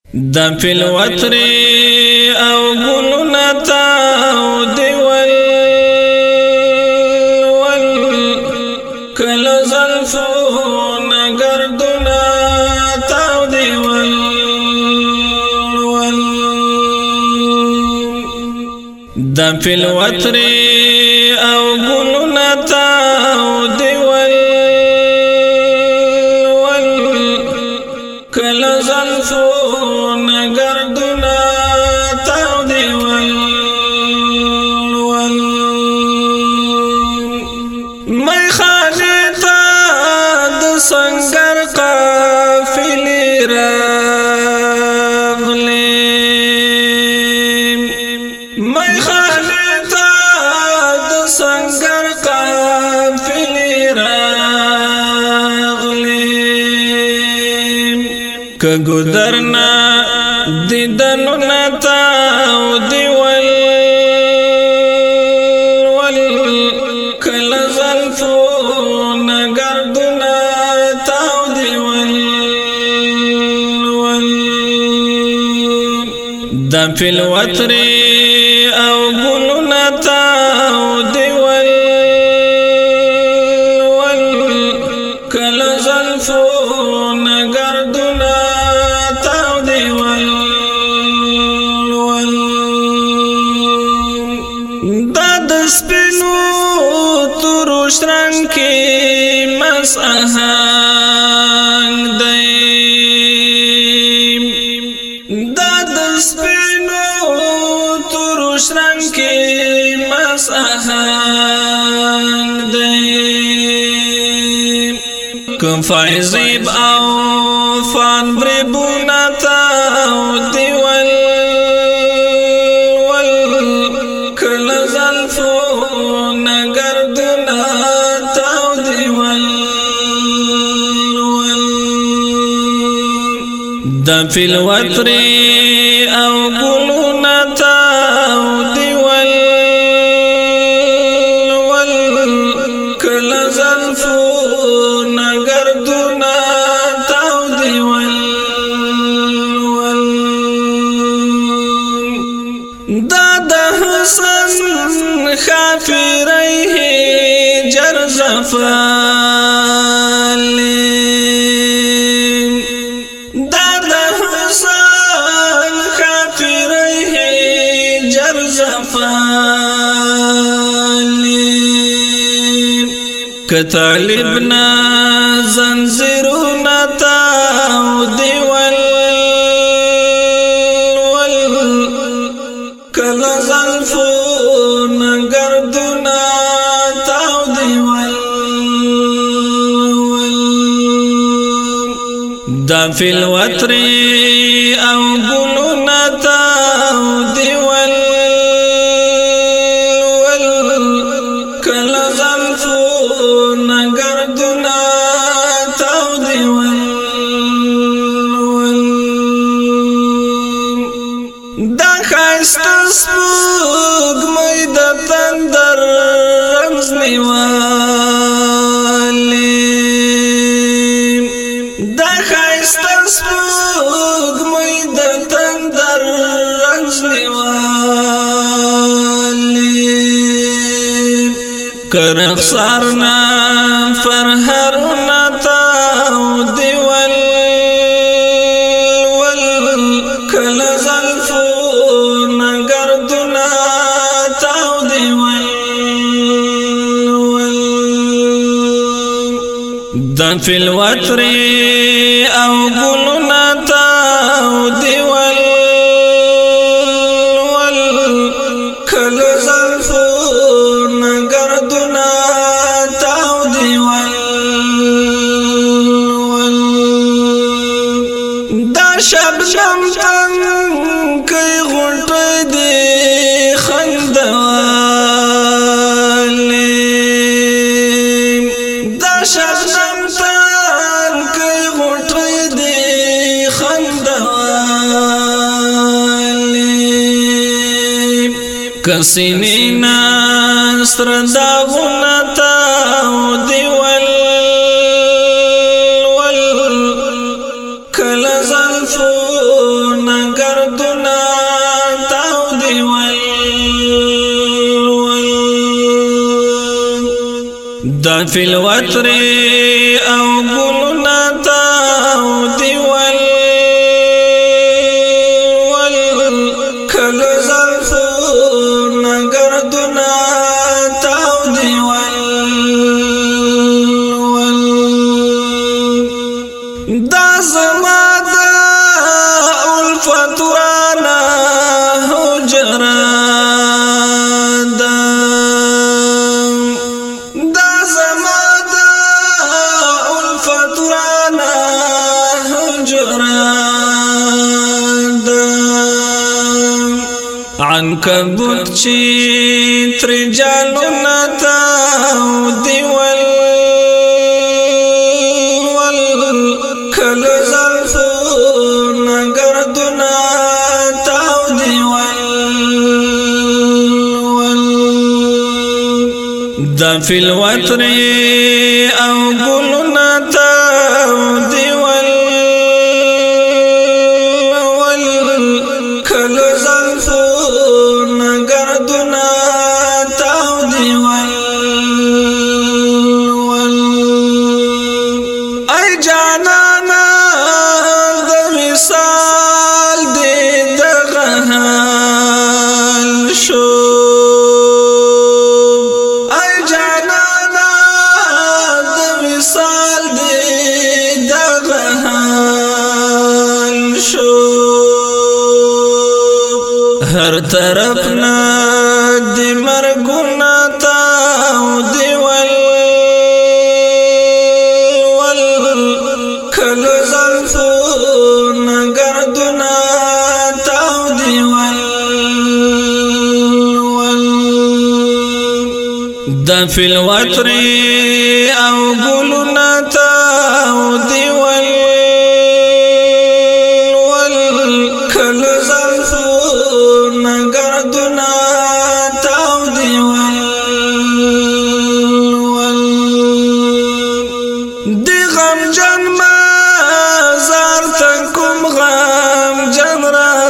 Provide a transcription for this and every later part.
د فل وتر او ګلنا تا او دی ول کل زلفو نگردنا تا او دی ول د فل وتر او ګلنا تا او دی ول کل زلفو نگردنا تاو دی ول می خانه تا د سنگر قافلی راغلی می خانه تا د سنگر قافلی که گذرنا دیدنو نتاو دیول کل زلفو نگردنا تاو دیول دا فل وتر او گلو نتاو دیول کل زلفو نگردنا سپینو تروش رنگ کی مس آهنگ دیم داد سپینو تروش رنگ کی مس آهنگ دیم کم فایزیب او فان بریبونا تاو دیول نگردنا تاو دیول دا فل وتر او گلونا تاو دیول کل زلفو نگردنا تاو دیول دا حسن خافره جرزفالیم داد حسن خافره جرزفالیم که طالبنا زنزیرونا تاو دیول کل زلفو نگردنا تاو دیول دا فل وتر او گلونا تاو دیول کل زلفو نگردنا تاو دیول دا خایسته سپوږمۍ د تندر رمز نیولې دا خایسته سپوږمۍ د تندر رمز نیولې که رخسارنا فرهرنا تاو دیول کل زلفو نگردنا تاو دیول دا فل وتر او گلونا تاو دیول کل زلفو نگردنا تاو دیول دا شبنم کئی غنٹوی دی خندوالیم دا شبنم کئی غنٹوی دی خندوالیم کسینی ناستر داغونا تاو دیول کل زلفو فی الوتر او گلنا تاودی کل زلفونا گردنا تاودی دا زما دا الفت رانا حجرا دا زما دا الفت رانا حجرا عنکبوت چی ترجالونا تاودی کل زلفونا گردنا تاودی دا فی الوتر او گلنا تاودی کل زلفونا گردنا تاودی ای جانانا د مثال دی دغه حال شو ای جانانا د مثال دی دغه حال شو هر طرف نا دی مرګونه تاودی کل زلفونا گردنا تاودی دا فی الوتر او گلنا تاودی کل زلفونا گردنا تاودی دی غم جن مازار تکم غم جن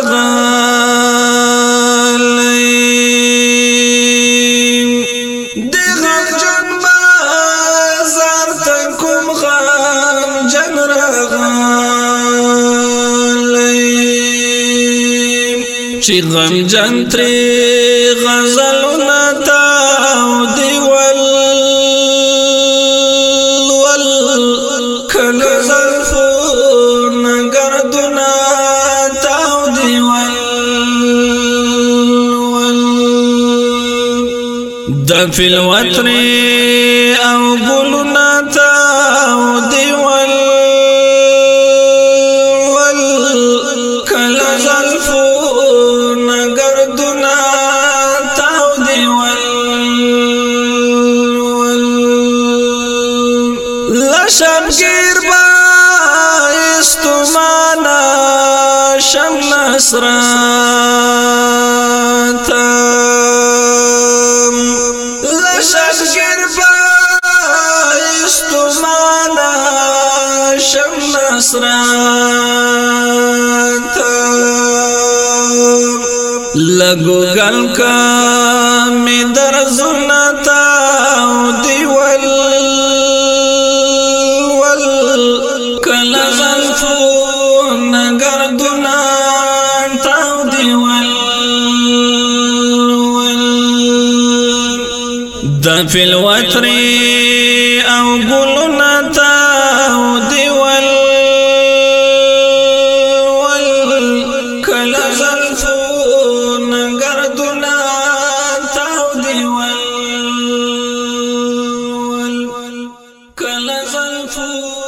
راغلیم دی غم جن مازار تکم غم جن راغلیم چی غم جن تری غزلونا تاودی کل زلفونا گردنا تاودی دا فی الوتر او گلنا تاودی کل زلفونا گردنا تاودی لشمگیر بایستمانا شم نصراتم لشمگیر بایستمانا شم نصراتم لگو گل کا می درزنا تاودی کل زلفونا گردنا تاودی دا فی الوتر او گلنا تاودی کل زلفونا گردنا تاودی کل زلفونا